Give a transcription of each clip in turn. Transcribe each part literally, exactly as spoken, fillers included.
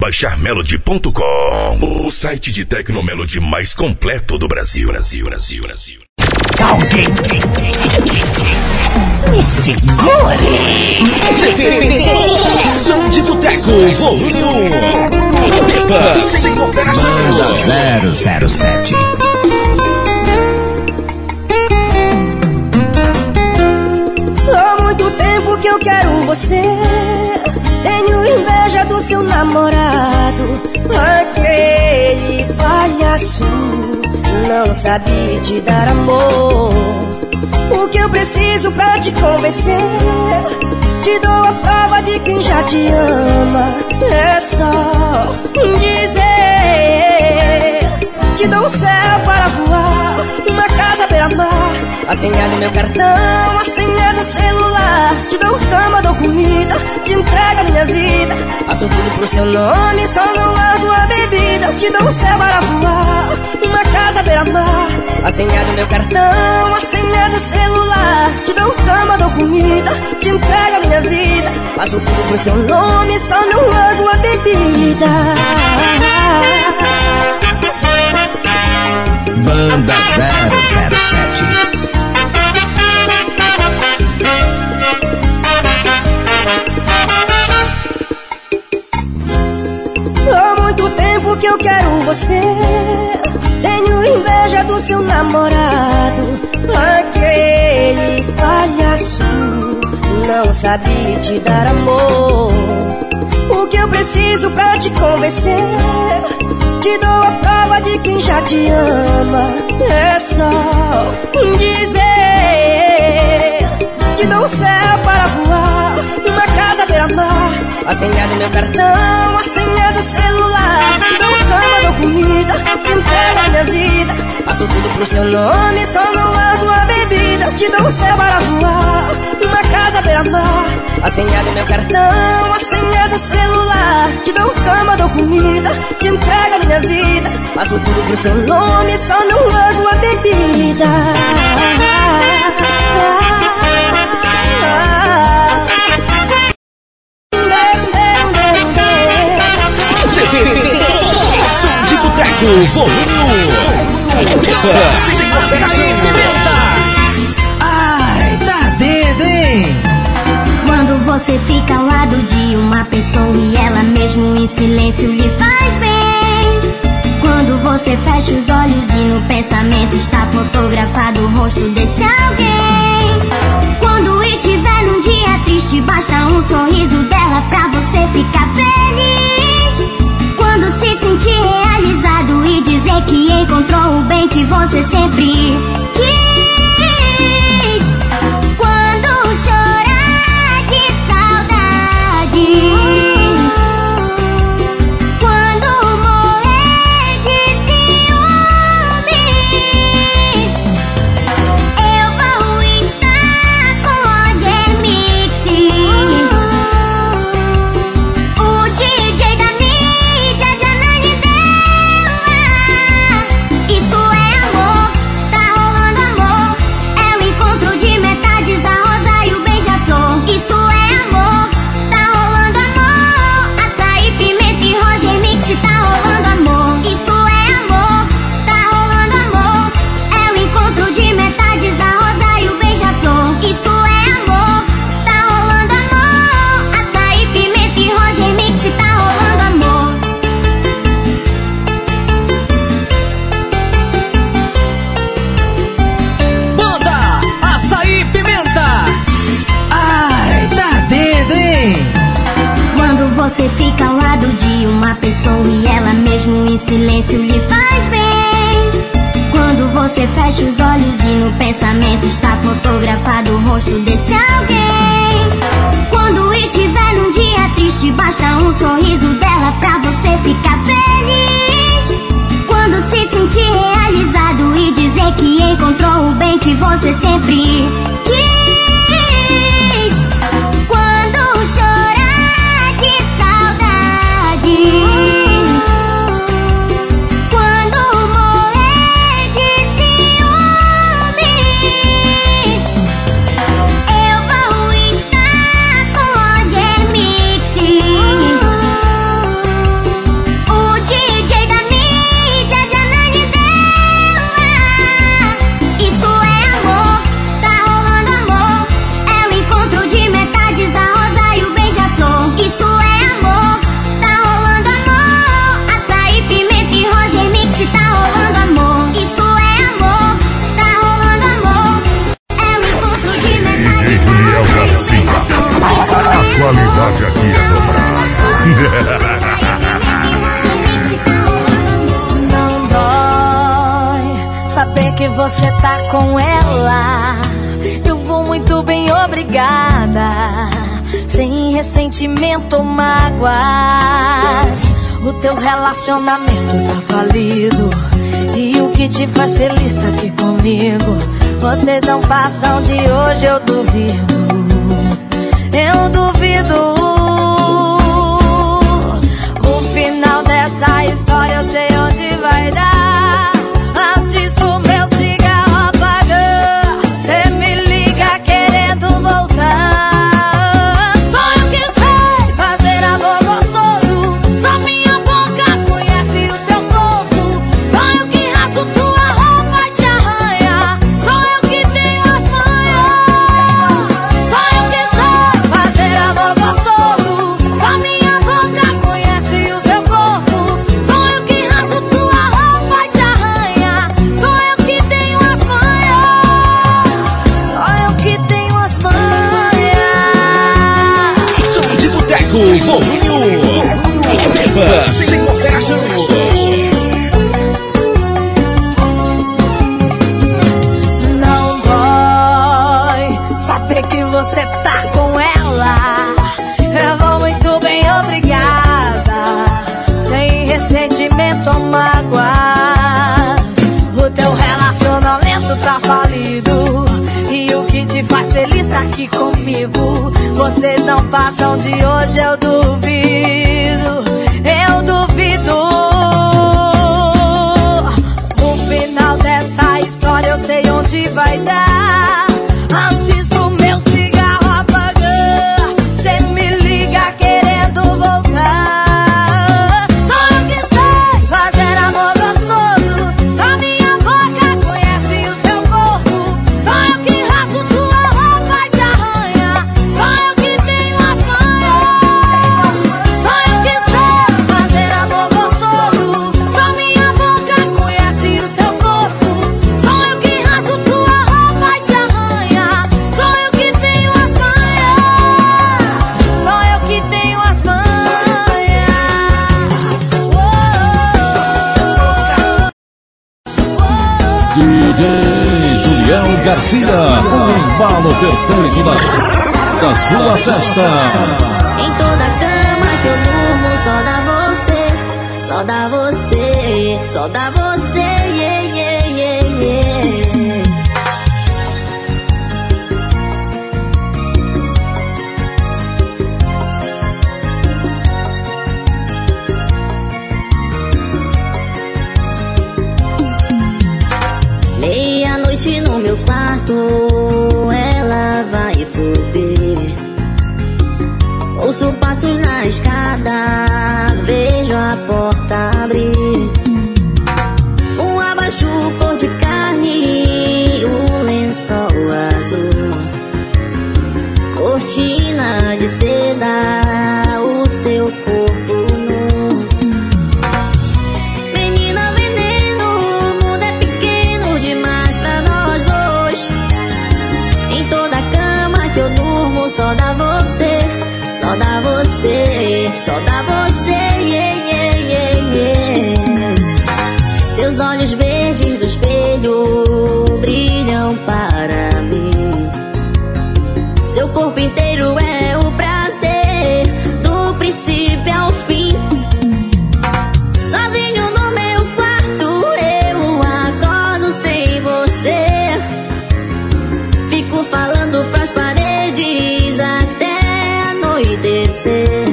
baixar melody ponto com, o site de Tecnomelody mais completo do Brasil. Brasil, Brasil, Brasil. Alguém me segure. C T Som de Boteco, volume um. Pepa, sem operação. Banda zero zero sete. Há muito tempo que eu quero você. Tenho inveja do seu namorado, aquele palhaço não sabe te dar amor. O que eu preciso pra te convencer? Te dou a prova de quem já te ama. É só dizer. Te dou um céu para voar, uma casa beira-mar, a senha do meu cartão, a senha do celular. Te dou cama, dou comida, te entrego a minha vida. Faço tudo pro seu nome, só não largo a bebida. Te dou um céu para voar, uma casa beira-mar, a senha do meu cartão, a senha do celular. Te dou cama, dou comida, te entrego a minha vida. Faço tudo pro seu nome, só não largo a bebida. Banda zero zero sete. Há muito tempo que eu quero você. Tenho inveja do seu namorado, aquele palhaço não sabe te dar amor. O que eu preciso pra te convencer? Te dou a prova de quem já te ama. É só dizer. Te dou um céu para voar, uma casa beira-mar, a senha do meu cartão, a senha do celular. Te dou cama, dou comida, te entrego a minha vida. Faço tudo pro seu nome, só não largo a bebida. Te dou um céu para voar, uma casa beira-mar, a senha do meu cartão, a senha do celular. Te dou cama, dou comida, te entrego a minha vida. Faço tudo pro seu nome, só não largo a bebida. C T Som de Boteco, volume um. Pepa, sem operação. Ai, tá dedo, hein? Quando você fica ao lado de uma pessoa e ela mesmo em silêncio lhe faz bem. Quando você fecha os olhos e no pensamento está fotografado o rosto desse alguém. Quando estiver num dia triste, basta um sorriso dela pra você ficar feliz. Quando se sentir realizado e dizer que encontrou o bem que você sempre quis. Quando chorar de saudade, quando morrer de ciúme, eu vou estar com o G-Mix, o D J da mídia de Ananindeua. Isso é amor, tá rolando amor. É o encontro de metades, a rosa e o beija-flor. Isso é amor, tá rolando amor. Açaí, pimenta e Roger Mix, tá rolando amor. Isso é amor, tá rolando amor. É o encontro de metades, a rosa e o beija-flor. Isso é amor, tá rolando amor. Açaí, pimenta e Roger Mix, tá rolando amor. Banda Açaí Pimenta. Ai, tá dedo, hein? Quando você fica ao lado de uma pessoa e ela mesmo em silêncio lhe faz bem. Quando você fecha os olhos e no pensamento está fotografado o rosto desse alguém. Quando estiver num dia triste, basta um sorriso dela pra você ficar feliz. Quando se sentir realizado e dizer que encontrou o bem que você sempre quis. Quando chorar de saudade, quando morrer de ciúme, eu vou estar com o G-Mix, você tá com ela. Eu vou muito bem, obrigada, sem ressentimento ou mágoas. O teu relacionamento tá falido, e o que te faz feliz tá aqui comigo. Vocês não passam de hoje, eu duvido, eu duvido. O final dessa história eu sei onde vai dar. Antes do meu cigarro apagar, cê me liga querendo voltar. Só eu que sei fazer amor gostoso, só minha boca conhece o seu corpo. Só eu que rasgo tua roupa e te arranha, só eu que tenho as manhas. Só eu que sei fazer amor gostoso, só minha boca conhece o seu corpo. Só eu que rasgo tua roupa e te arranha, só eu que tenho as manhas. Só eu que tenho as manhas. Som de boteco, volume um. Beba sem moderação. Não dói saber que você tá com ela. Eu vou muito bem, obrigada, sem ressentimento ou mágoa. O teu relacionamento tá falido, e o que te faz feliz tá aqui comigo. Vocês não passam de hoje, eu duvido, eu duvido. O final dessa história eu sei onde vai dar. Antes do meu cigarro apagar, cê me liga querendo voltar. Só eu que sei fazer amor gostoso, só minha boca conhece o seu corpo. Só eu que rasgo tua roupa e te arranha, só eu que tenho as manhas. Só eu que sei fazer amor gostoso, só minha boca conhece o seu corpo. Só eu que rasgo tua roupa e te arranha, só eu que tenho as manhas. Só eu que tenho as manhas. D J Julião Garcia, o embalo perfeito da, da sua festa. Em toda cama que eu durmo, só dá você, só dá você, só dá você, yeah, yeah, yeah, yeah. Meia-noite no meu quarto, ela vai subir. Ouço passos na escada, vejo a porta abrir. Um abaixo cor de carne, o lençol azul, cortina de seda, o seu corpo nu. Menina veneno, o mundo é pequeno demais pra nós dois. Em toda cama que eu durmo, só dá você, só dá você, só dá você, yeah, yeah, yeah, yeah. Seus olhos verdes do espelho brilham para mim. Seu corpo inteiro é o prazer, do princípio ao fim. Sozinho no meu quarto, eu acordo sem você. Fico falando pras paredes até anoitecer.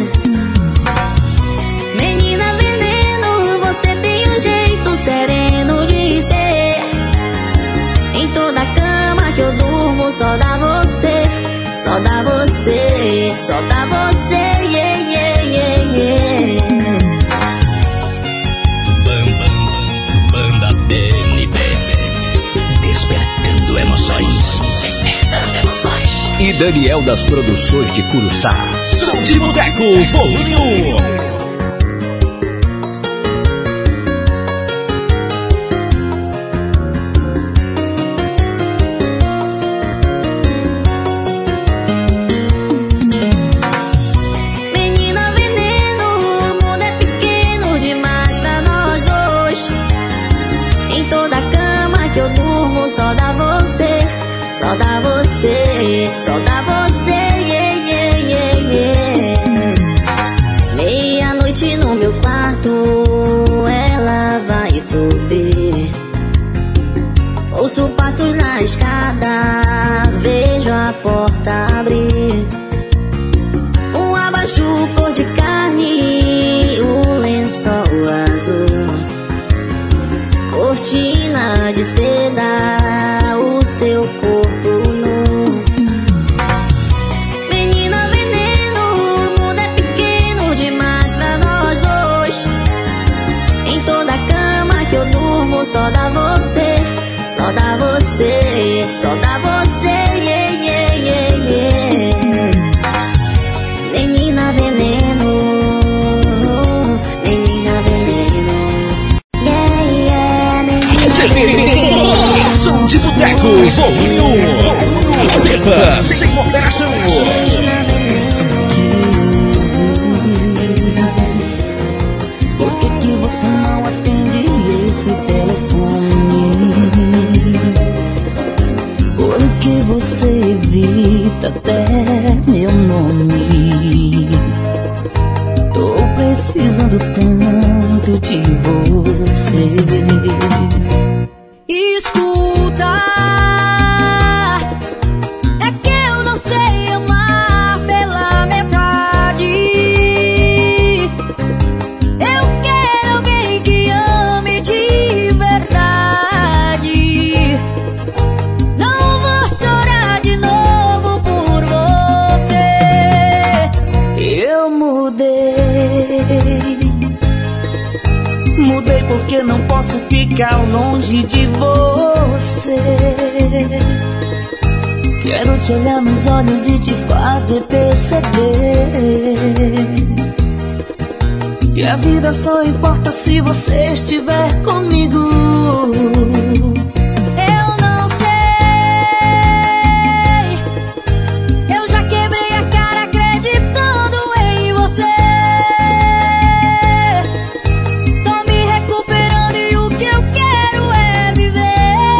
Menina veneno, você tem um jeito sereno de ser. Em toda cama que eu durmo, só dá você, só dá você, só dá você, yeah, yeah, yeah, yeah. Banda B N B, despertando emoções. Despertando emoções. E Daniel das Produções de Curuçá. Som de boteco, volume um. só dá você, yeah, yeah, yeah, yeah. Meia-noite no meu quarto, ela vai subir. Ouço passos na escada, vejo a porta abrir. Um abajur cor de carne, o lençol azul, cortina de seda, o seu corpo nu. Menina veneno, o mundo é pequeno demais pra nós dois. Em toda cama que eu durmo só dá você, só dá você, só dá você, yeah, yeah, yeah, yeah. Menina veneno, menina veneno, yeah, yeah, menina. Som de boteco, volume um. Beba sem moderação. Menina veneno. Por que que você não atende esse telefone? Por que você evita até meu nome? Tô precisando tanto de você. Escuta, é que eu não sei amar pela metade. Eu quero alguém que ame de verdade. Não vou chorar de novo por você. Eu mudei, mudei porque não posso ficar longe de você. Quero te olhar nos olhos e te fazer perceber que a vida só importa se você estiver comigo. Eu não sei, eu já quebrei a cara acreditando em você. Tô me recuperando e o que eu quero é viver.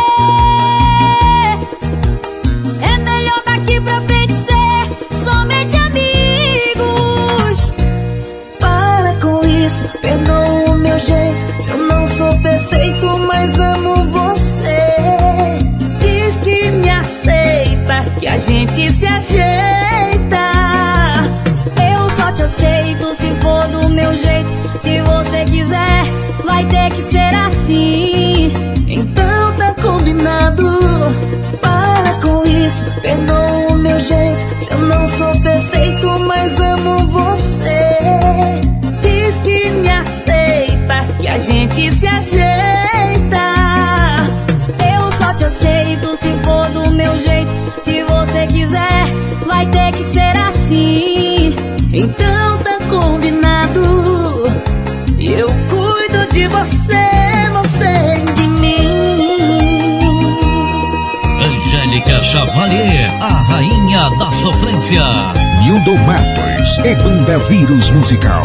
É melhor daqui pra frente ser somente amigos. Para com isso, perdoa o meu jeito. Se eu não sou perfeito, mas amo você. Diz que me aceita, que a gente se ajeita. Eu só te aceito se for do meu jeito. Se você quiser, vai ter que ser assim. Então tá combinado. Para com isso, perdoa o meu jeito. Se eu não sou perfeito, mas amo você. Diz que me aceita, que a gente se ajeita. Eu só te aceito se for do meu jeito. Se você quiser, vai ter que ser assim. Então tá combinado. Eu cuido de você, você de mim. Angélica Chavalier, a rainha da sofrência. Nildo Matos e Banda Vírus Musical.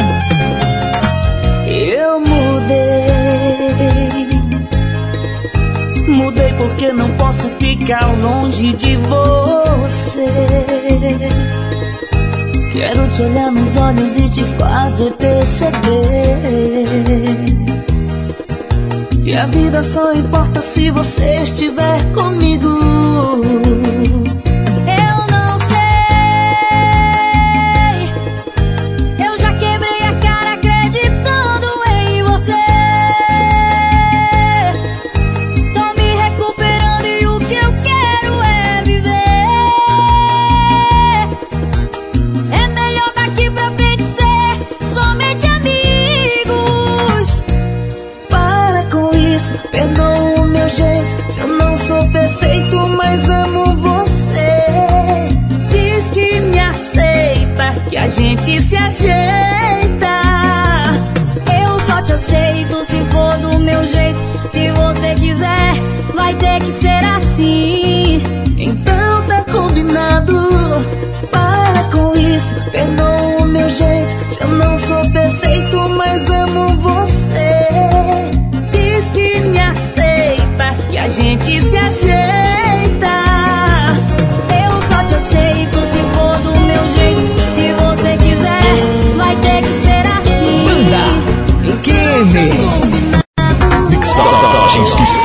Eu mudei, mudei porque não posso ficar longe de você. Quero te olhar nos olhos e te fazer perceber que a vida só importa se você estiver comigo. Eu não sei, eu já quebrei a cara acreditando em você. Tô me recuperando e o que eu quero é viver. É melhor daqui pra frente ser somente amigos. Para com isso, perdoa o meu jeito. Se eu não sou perfeito, mas amo você. Diz que me aceita, que a gente se ajeita. Eu só te aceito se for do meu jeito. Se você quiser, vai ter que ser assim. Então tá combinado. Para com isso, perdoa o meu jeito. Se eu não sou perfeito, mas amo você. Diz que me aceita, que a gente se ajeita. Eu só te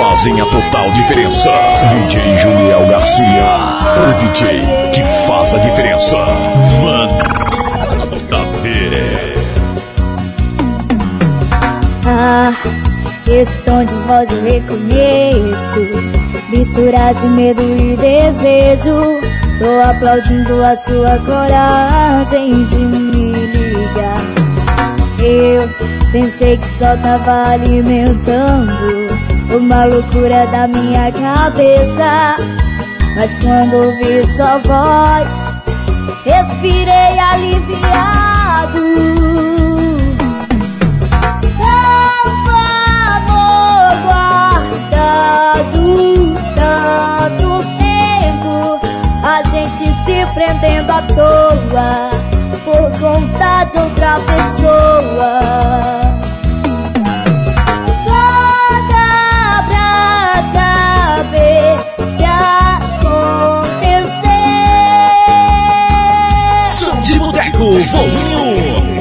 fazem a total diferença. D J Juliel Garcia, o D J que faz a diferença. Manda ver. Ah, esse tom de voz eu reconheço, mistura de medo e desejo. Tô aplaudindo a sua coragem de me ligar. Eu pensei que só tava alimentando uma loucura da minha cabeça, mas quando ouvi sua voz, respirei aliviado. Tava guardado tanto tempo, a gente se prendendo à toa por conta de outra pessoa. Só dá pra saber se acontecer. Som de Boteco, volume um.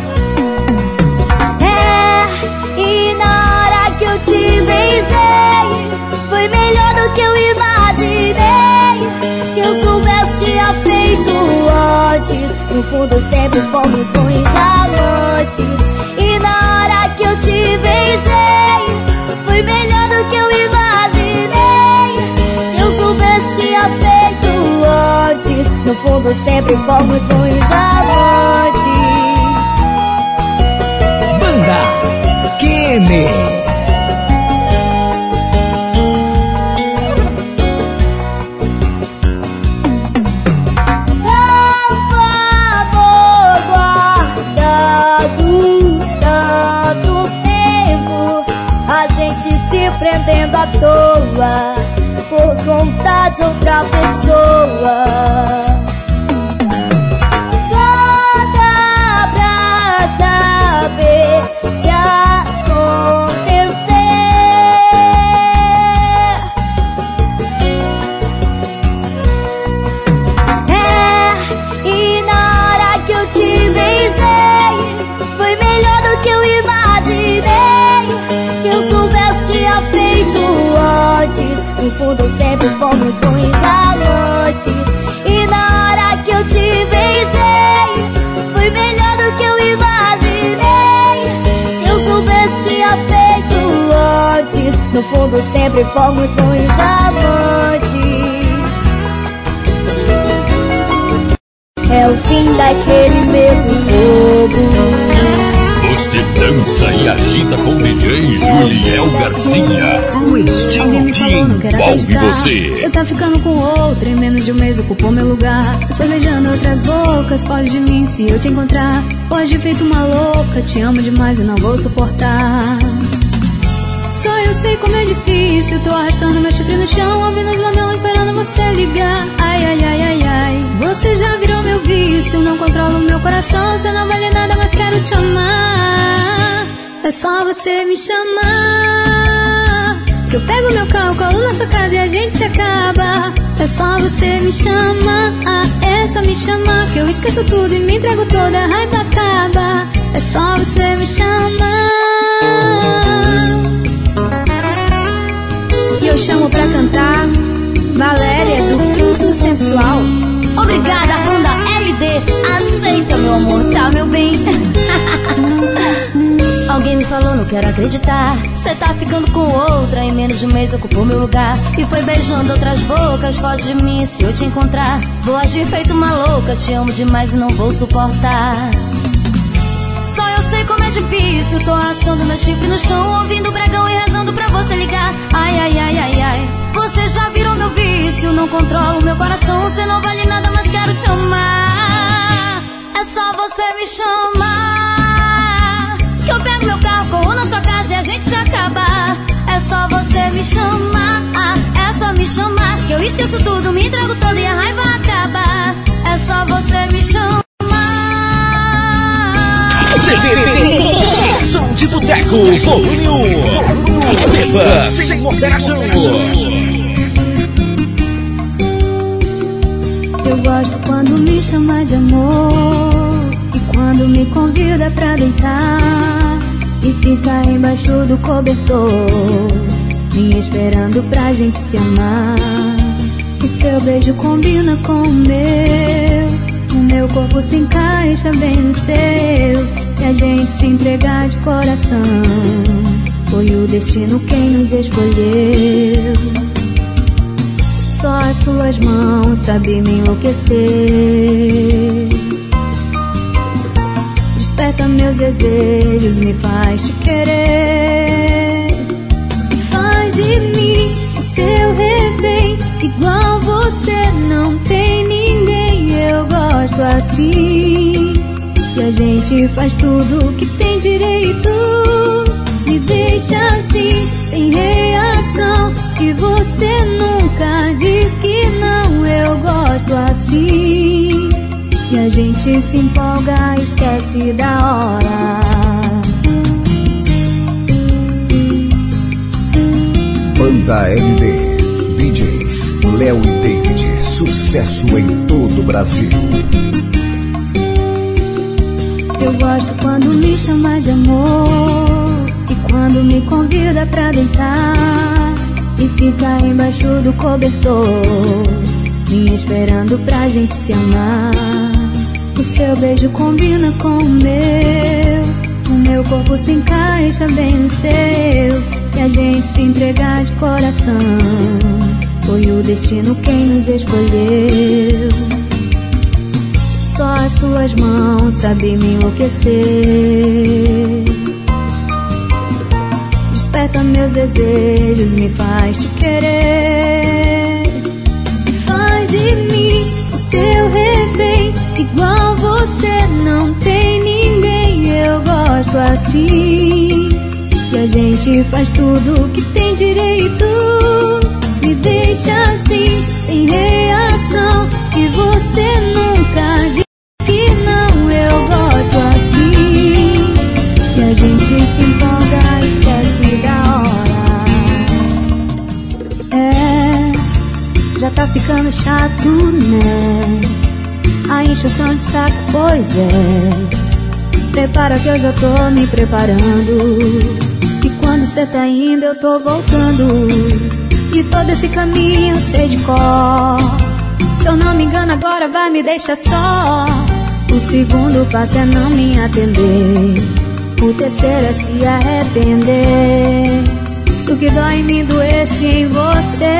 É, e na hora que eu te beijei, foi melhor do que eu imaginei. Se eu soubesse, tinha feito antes. No fundo sempre fomos bons amantes. E na hora que eu te beijei, foi melhor do que eu imaginei. Se eu soubesse, tinha feito antes. No fundo sempre fomos bons amantes. Banda Kenny. Prendendo à toa por conta de outra pessoa. Só dá pra saber se acontecer. É, e na hora que eu te beijei, foi melhor do que eu imaginei. Se eu soubesse, tinha feito antes. No fundo sempre fomos bons amantes. E na hora que eu te beijei, foi melhor do que eu imaginei. Se eu soubesse, tinha feito antes. No fundo sempre fomos bons amantes. É o fim daquele medo bobo. Você dança e agita com o D J Juliel Garcia. O estilo Alguém me falou, não que quero envolve acreditar. você. Você tá ficando com outro, em menos de um mês ocupou meu lugar. Foi beijando outras bocas, foge de mim se eu te encontrar. Hoje feito uma louca, te amo demais e não vou suportar. Só eu sei como é difícil, tô arrastando meu chifre no chão, ouvindo os modão esperando você ligar. Ai, ai, ai, ai, ai, você já virou meu vício, não controlo meu coração, você não vale nada, mas quero te amar. É só você me chamar, que eu pego meu carro, colo na sua casa e a gente se acaba. É só você me chamar, é só me chamar, que eu esqueço tudo e me entrego toda, a raiva acaba. É só você me chamar. E eu chamo pra cantar Valéria do Fruto Sensual. Obrigada, banda L D. Aceita, meu amor, tá, meu bem? Alguém me falou, não quero acreditar. Cê tá ficando com outra, em menos de um mês ocupou meu lugar. E foi beijando outras bocas, foge de mim se eu te encontrar. Vou agir feito uma louca, te amo demais e não vou suportar. Só eu sei como é difícil, tô arrastando meu chifre no chão, ouvindo o bragão e rezando pra você ligar. Ai, ai, ai, ai, ai, você já virou meu vício, não controlo meu coração, você não vale nada, mas quero te amar. É só você me chamar, que eu pego meu carro, corro na sua casa e a gente se acaba. É só você me chamar, é só me chamar, que eu esqueço tudo, me entrego todo e a raiva acaba. É só você me chamar. Som de Boteco, volume um. Beba sem moderação. Eu gosto quando me chama de amor, e quando me convida pra deitar e fica embaixo do cobertor. me esperando pra gente se amar. O seu beijo combina com o meu, o meu corpo se encaixa bem no seu, e a gente se entregar de coração. Foi o destino quem nos escolheu. Só as suas mãos sabem me enlouquecer. Desperta meus desejos, me faz te querer. E faz de mim o seu refém. Igual você não tem ninguém. Eu gosto assim, e a gente faz tudo que tem direito. Me deixa assim, sem reação, que você nunca diz que não. Eu gosto assim, e a gente se empolga, esquece da hora. Banda L D, D Js Léo e David, sucesso em todo o Brasil. Eu gosto quando me chama de amor, e quando me convida pra deitar e fica embaixo do cobertor, me esperando pra gente se amar. O seu beijo combina com o meu, o meu corpo se encaixa bem no seu, e a gente se entregar de coração. Foi o destino quem nos escolheu. Só as suas mãos sabem me enlouquecer. Desperta meus desejos, me faz te querer. E faz de mim o seu refém. Igual você não tem ninguém. Eu gosto assim, e a gente faz tudo que tem direito. Me deixa assim, sem reação, que você nunca diz que não. Eu gosto assim, e a gente se empolga, esquece da hora. É, já tá ficando chato, né? A encheção de saco, pois é. Prepara que eu já tô me preparando, e quando cê tá indo eu tô voltando. E todo esse caminho eu sei de cor. Se eu não me engano agora vai me deixar só. O segundo passo é não me atender, o terceiro é se arrepender. Se o que dói em mim doesse em você,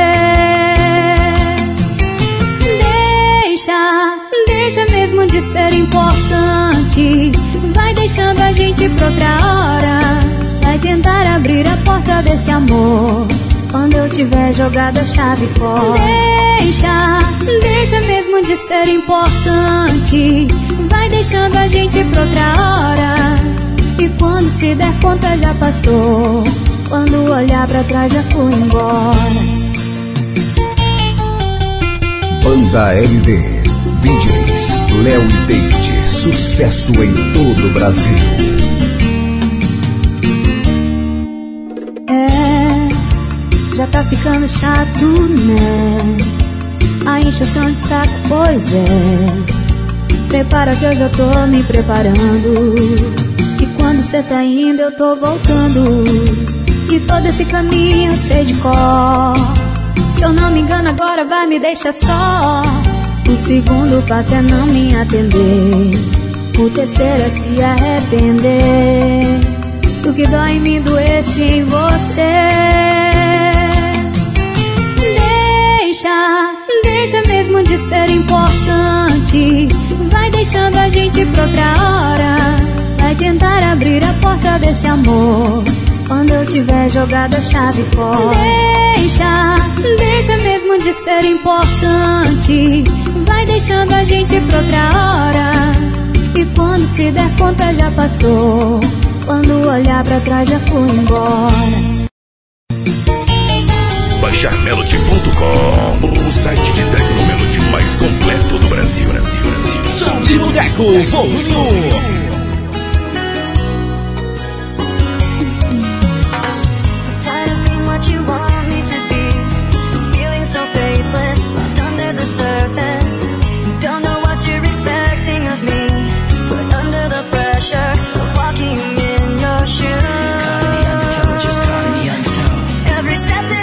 Deixa, deixa mesmo de ser importante. Vai deixando a gente pra outra hora. Vai tentar abrir a porta desse amor quando eu tiver jogado a chave fora. Deixa, deixa mesmo de ser importante. Vai deixando a gente pra outra hora. E quando se der conta já passou. Quando olhar pra trás já fui embora. Banda L D, D Js Léo e David, sucesso em todo o Brasil. É, já tá ficando chato, né? A encheção de saco, pois é. Prepara que eu já tô me preparando. E quando cê tá indo eu tô voltando. E todo esse caminho eu sei de cor. Se eu não me engano agora vai me deixar só. O segundo passo é não me atender. O terceiro é se arrepender. Se o que dói em mim doesse em você. Deixa, deixa mesmo de ser importante. Vai deixando a gente pra outra hora. Vai tentar abrir a porta desse amor quando eu tiver jogado a chave fora. Deixa, deixa mesmo de ser importante. Vai deixando a gente pra outra hora. E quando se der conta já passou. Quando olhar pra trás já fui embora. Baixar Melody ponto com, o site de Tecno Melody mais completo do Brasil. Brasil, Brasil. Som de Boteco, volume um. You want me to be, feeling so faithless, lost under the surface. Don't know what you're expecting of me, but under the pressure of walking in your shoes, every step that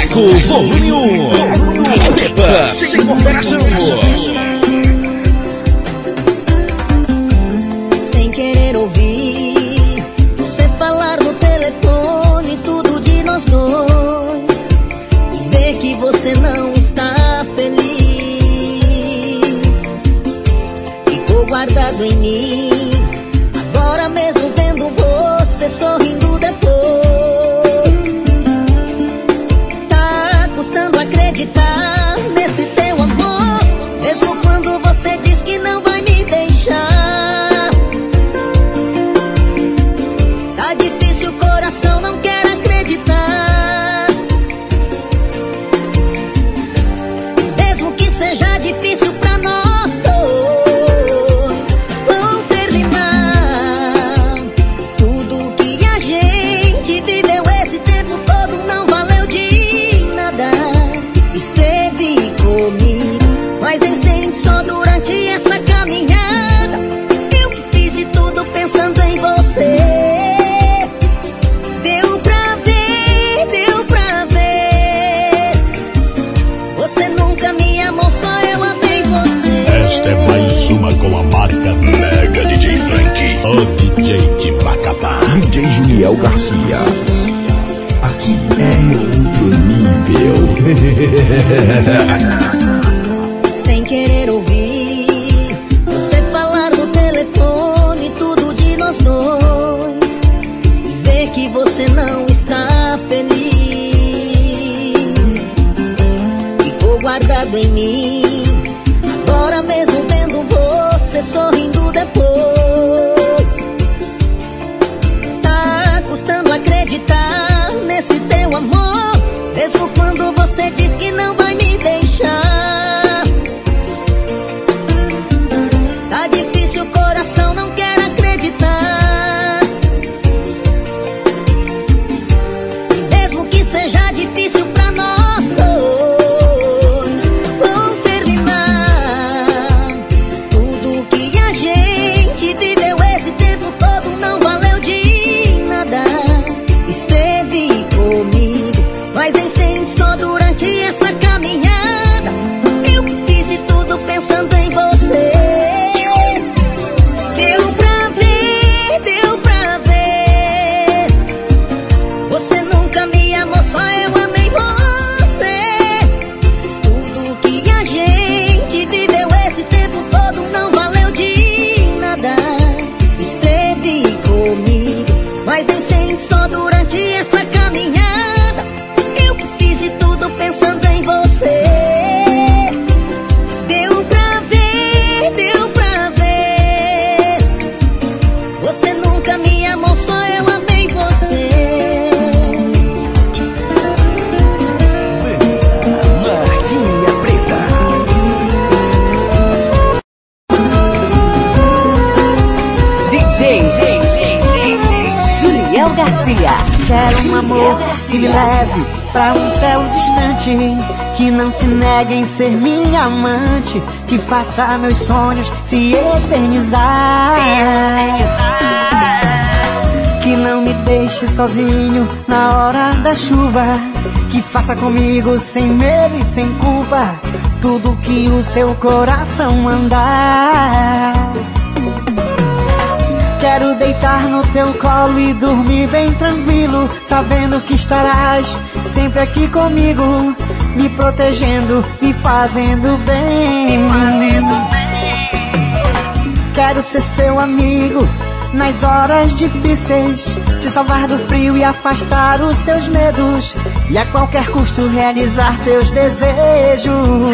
Teco, volume um. Beba sem moderação. Sem querer ouvir você falar no telefone tudo de nós dois e ver que você não está feliz, ficou guardado em mim. Agora mesmo vendo você sorrindo depois, tá custando acreditar nesse teu amor, mesmo quando você diz que não vai me deixar. Tá difícil, o coração não quer acreditar. Mesmo que seja difícil pra nós dois, vão terminar. Tudo que a gente viveu esse tempo todo não valeu de nada. Esteve comigo, mas nem sempre só durante essa caminhada. Eu que fiz de tudo pensando em você. Deu pra ver, deu pra ver. Você nunca me amou, só eu amei você. Esta é mais uma com a marca Mega D J Frank, o D J de Macapá. D J Juniel Garcia. Aqui é outro nível. Sem querer ouvir você falar no telefone tudo de nós dois e ver que você não está feliz, ficou guardado em mim. Agora mesmo vendo você sorrindo depois, tá custando acreditar nesse teu amor, mesmo quando você diz que não vai me deixar. Tá difícil, o coração não quer acreditar. Mesmo que seja difícil pra nós dois, vão terminar. Tudo que a gente viveu esse tempo todo não valeu de nada. Esteve comigo, mas nem sempre só durante essa caminhada. Eu que fiz de tudo pensando em você. Deu pra ver, deu pra ver. Você nunca me amou, só eu amei você. Tudo que a gente viveu esse tempo todo não valeu de nada. Esteve comigo, mas nem sempre só durante essa caminhada. Eu que fiz de tudo pensando em você. Deu pra ver, deu pra ver. Você nunca me amou, só eu amei você. Marquinha Preta. D J Juniel Garcia. Quero um amor que me leve pra um céu distante, que não se negue em ser minha amante, que faça meus sonhos se eternizar, que não me deixe sozinho na hora da chuva, que faça comigo sem medo e sem culpa tudo que o seu coração mandar. Quero deitar no teu colo e dormir bem tranquilo, sabendo que estarás sempre aqui comigo, me protegendo, me fazendo bem. Me fazendo bem. Quero ser seu amigo nas horas difíceis, te salvar do frio e afastar os seus medos, e a qualquer custo realizar teus desejos.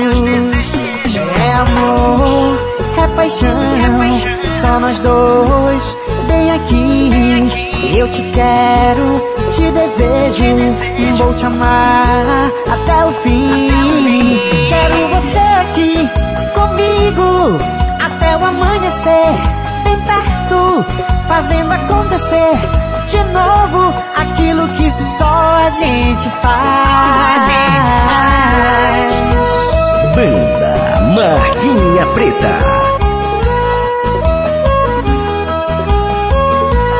É amor, é paixão, só nós dois, bem aqui. Eu te quero, te desejo, vou te amar até o fim. Quero você aqui comigo até o amanhecer, bem perto, fazendo acontecer de novo aquilo que só a gente faz. Banda Marquinha Preta.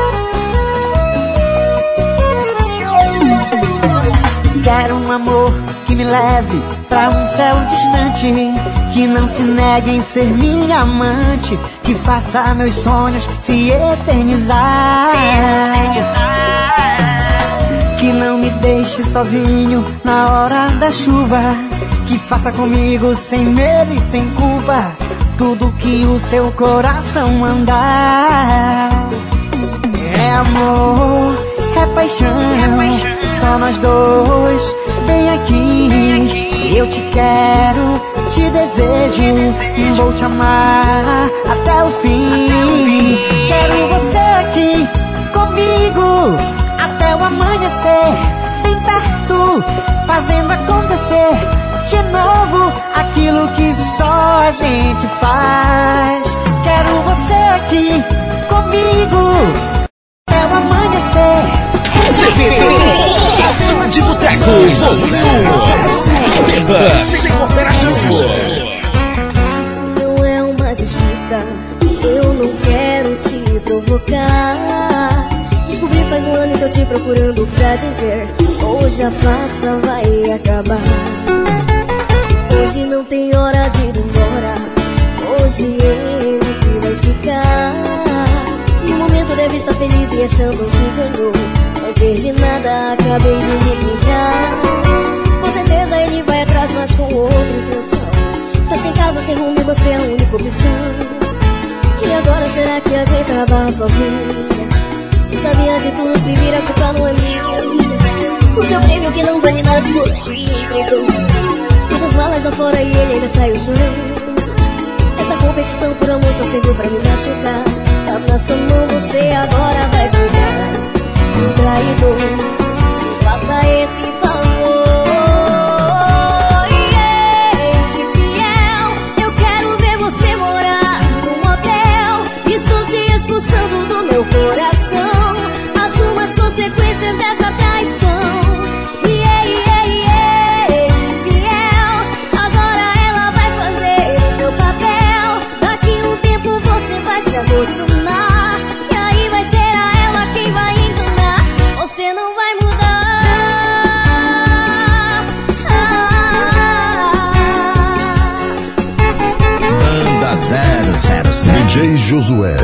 Quero um amor que me leve pra um céu distante, que não se negue em ser minha amante, que faça meus sonhos se eternizar, que não me deixe sozinho na hora da chuva, que faça comigo sem medo e sem culpa tudo que o seu coração mandar. É amor, é paixão, só nós dois, bem aqui. Eu te quero, te desejo, vou te amar até o fim. Quero você aqui comigo até o amanhecer, bem perto, fazendo acontecer de novo aquilo que só a gente faz. Quero você aqui comigo até o amanhecer. C T P, Som de Boteco, volume um. Beba sem moderação. Isso não é uma disputa, eu não quero te provocar. Descobri faz um ano que eu te procurando pra dizer: hoje a farsa vai acabar. Hoje não tem hora de ir embora, hoje ele que vai ficar. E o momento deve estar feliz e achando que ganhou. Não perdi nada, acabei de me ligar. Com certeza ele vai atrás, mas com outra intenção. Tá sem casa, sem rumo e você é a única opção. E agora será que aguenta a barra sozinha? Se sabia de tudo, se vira, a culpa não é minha. O seu prêmio que não vale nada, te entregou. Fiz as malas lá fora e ele ainda saiu chorando. Essa competição por amor só serviu pra me machucar. Tá na sua mão, você agora vai cuidar. Um traidor, faça esse favor. Yeah, fiel, eu quero ver você morar num motel. Estou te expulsando do meu coração. Assuma as consequências dessa traição. Yeah, yeah, yeah, fiel, agora ela vai fazer o meu papel. Daqui um tempo você vai se acostumar, e aí vai ser a ela quem vai enganar. Você não vai mudar. Banda zero zero sete D J Josué.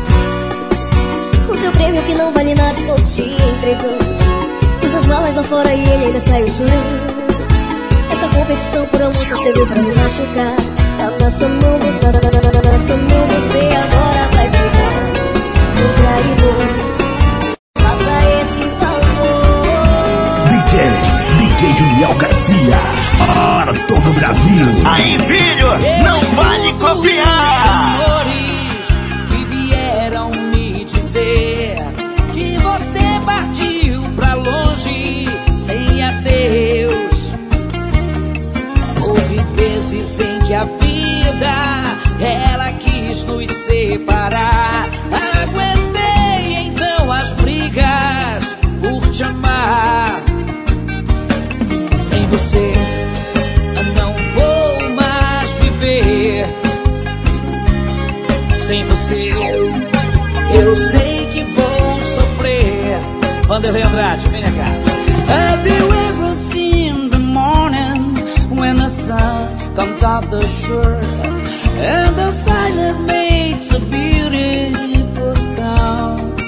O seu prêmio que não vale nada, estou te entregando. Fiz as malas lá fora e ele ainda saiu chorando. Essa competição por amor só serviu pra me machucar. Tá na sua mão, você, tá na sua mão, você agora vai cuidar. Um traidor, faça esse favor. D J, D J Julião Garcia, para todo o Brasil. Aí, filho, não vale copiar. Amores que vieram me dizer que você partiu pra longe sem adeus. Houve vezes em que a vida ela quis nos separar. Aguentei então as brigas por te amar. Sem você não vou mais viver. Sem você eu sei que vou sofrer. Vanderlei Andrade, vem cá. Have you ever seen the morning when the sun comes off the shore and the silence makes a beautiful sound?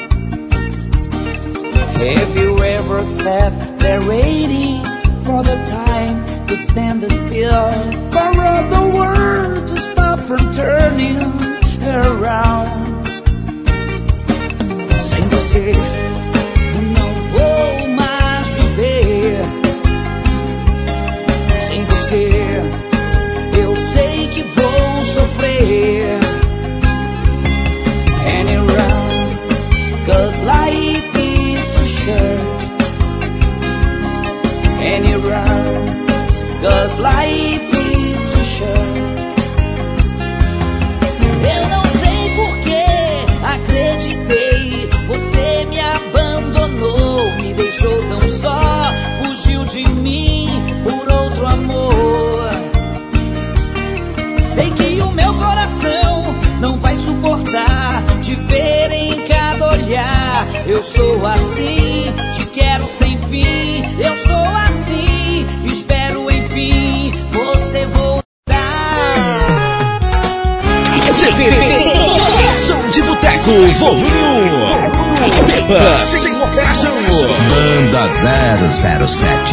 Have you ever sat there waiting for the time to stand still, for all the world to stop from turning around? Sem você não vou mais viver. Sem você eu sei que vou sofrer. And around, cause life is too short. And around, cause life is too short. Eu não sei por que acreditei. Você me abandonou, me deixou tão só, fugiu de mim por outro amor. Sei que o meu coração não vai suportar te ver em cada olhar. Eu sou assim, te quero sem fim. Eu sou assim, espero em volume um. Beba sem moderação. Banda zero zero sete.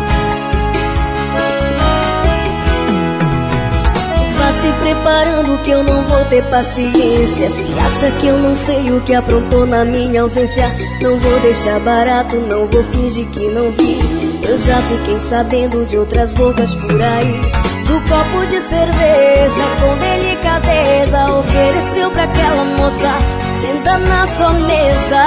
Vá se preparando que eu não vou ter paciência. Se acha que eu não sei o que aprontou na minha ausência, não vou deixar barato, não vou fingir que não vi. Eu já fiquei sabendo de outras bocas por aí. Do copo de cerveja com delicadeza ofereceu pra aquela moça, senta na sua mesa.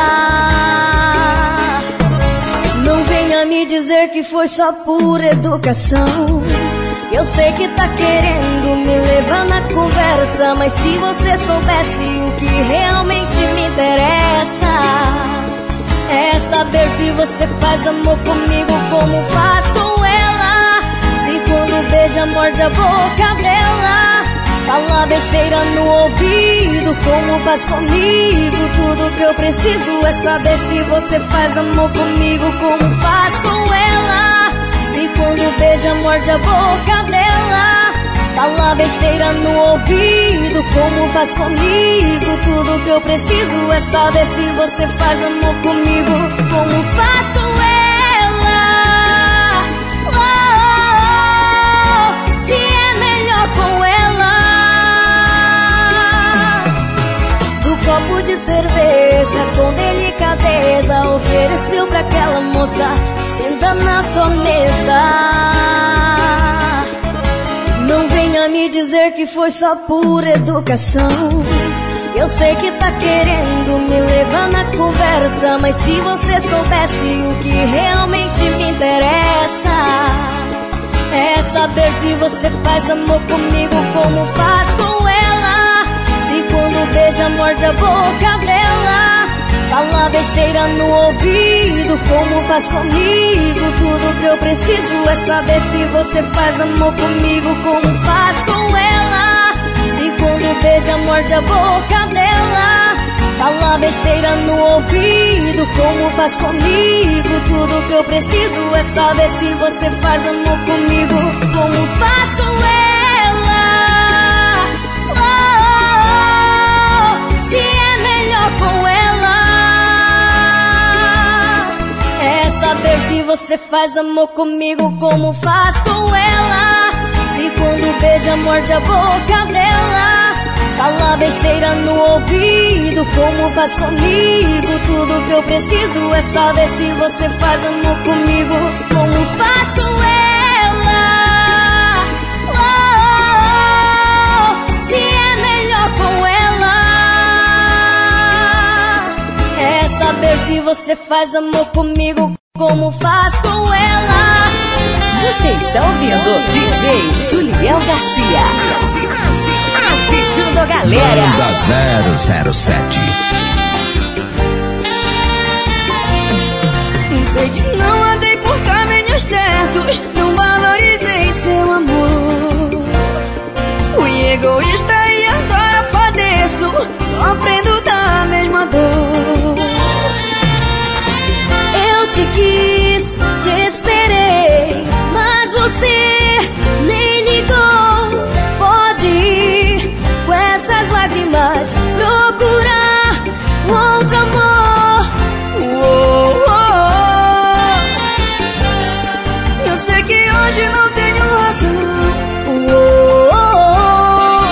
Não venha me dizer que foi só por educação. Eu sei que tá querendo me levar na conversa, mas se você soubesse o que realmente me interessa, é saber se você faz amor comigo como faz com ela. Se quando beija morde a boca dela, fala besteira no ouvido como faz comigo. Tudo que eu preciso é saber se você faz amor comigo como faz com ela. Se quando beija morde a boca dela, fala besteira no ouvido como faz comigo. Tudo que eu preciso é saber se você faz amor comigo como faz com ela. Se é melhor com ela. Do copo de cerveja com delicadeza ofereceu pra aquela moça, senta na sua mesa. Não venha me dizer que foi só por educação. Eu sei que tá querendo me levar na conversa, mas se você soubesse o que realmente me interessa, é saber se você faz amor comigo como faz com ela. Se quando beija morde a boca dela, fala besteira no ouvido como faz comigo. Tudo que eu preciso é saber se você faz amor comigo como faz com ela. Se quando beija morde a boca dela, fala besteira no ouvido como faz comigo. Tudo que eu preciso é saber se você faz amor comigo como faz com ela. Oh, oh, oh, se é melhor com ela, é saber se você faz amor comigo como faz com ela. Se quando beija morde a boca dela, fala besteira no ouvido como faz comigo. Tudo que eu preciso é saber se você faz amor comigo como faz com ela. Oh, oh, oh, se é melhor com ela, é saber se você faz amor comigo como faz com ela. Você está ouvindo D J Juliel Garcia, agitando a galera. Banda zero zero sete. Sei que não andei por caminhos certos, não valorizei seu amor. Fui egoísta e agora padeço, sofrendo da mesma dor. Eu te quis, te esperei, mas você nem ligou. Pode ir com essas lágrimas procurar um outro amor. Oh, oh, oh. Eu sei que hoje não tenho razão. Oh, oh,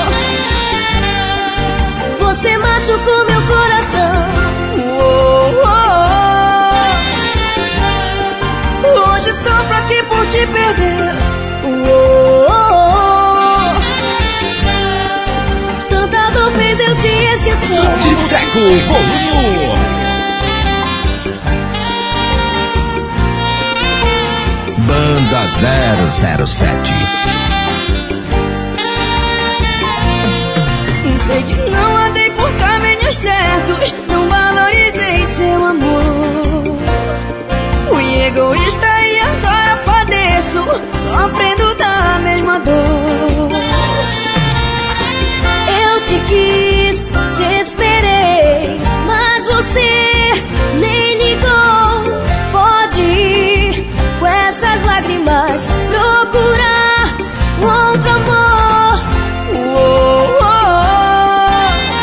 oh. Você machucou meu coração. Oh, oh, oh. Hoje sofro aqui por te perder. Oh, oh, oh. Tanta dor fez eu te esquecer. Som de Boteco, volume um. Banda zero zero sete. Sei que não andei por caminhos certos, não valorizei seu amor. Fui egoísta e agora padeço, sofrendo da mesma dor. Eu te quis, te esperei, mas você nem ligou. Pode ir com essas lágrimas procurar um outro amor. Oh, oh, oh.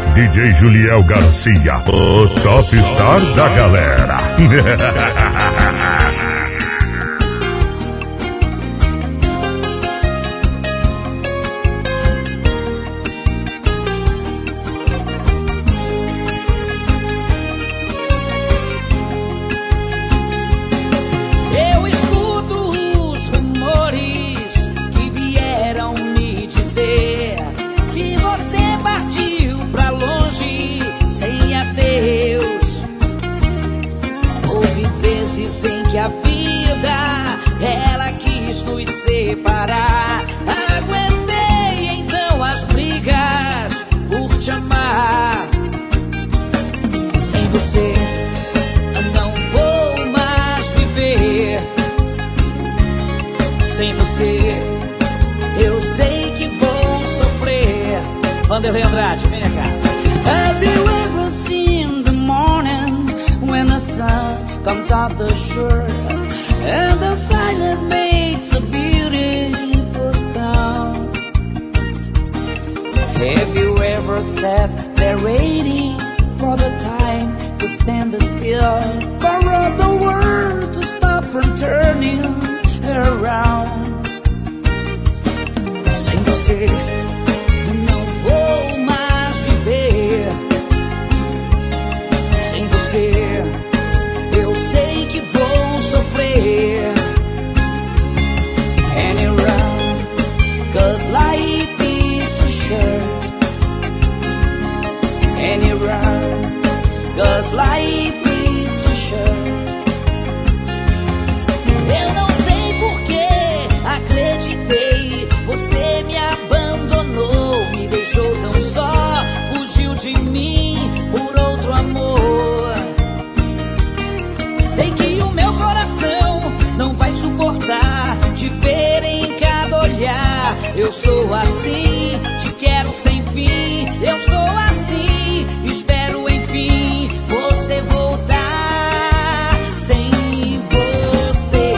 D J Juliel Garcia, o top star da galera. A vida, ela quis nos separar. Aguentei então as brigas por te amar. Sem você não vou mais viver. Sem você eu sei que vou sofrer. Vanderlei Andrade, vem cá. Have you ever seen the morning when the sun comes off the shore and the silence makes a beautiful sound? Have you ever sat there waiting for the time to stand still, for all the world to stop from turning around? Sem você não vou mais viver. Sem você eu sei que vou sofrer. And you run, cause life is too short. And you run, cause life is too short. Eu não sei porquê, acreditei. Você me abandonou, me deixou tão só. Fugiu de mim por outro amor. Sei que o meu coração não vai suportar te ver em cada olhar. Eu sou assim, te quero sem fim. Eu sou assim, espero enfim você voltar. Sem você.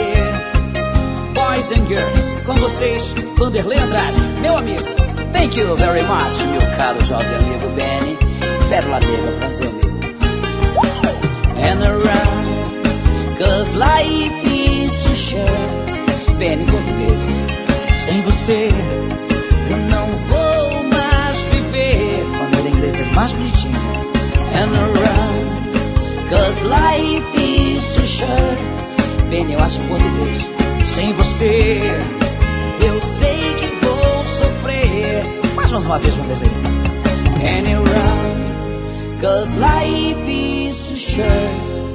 Boys and girls, com vocês, Vanderlei Andrade, meu amigo. Thank you very much, meu caro jovem amigo Benny. Pérola Negra, prazer, amigo. And around, cause life is too short. Benny em português. Sem você eu não vou mais viver. Quando em inglês é mais bonitinho. And around, cause life is too short. Benny, eu acho em português. Sem você eu sei que vou sofrer. Faz mais uma vez, Vanderlei. And around, cause life is too short.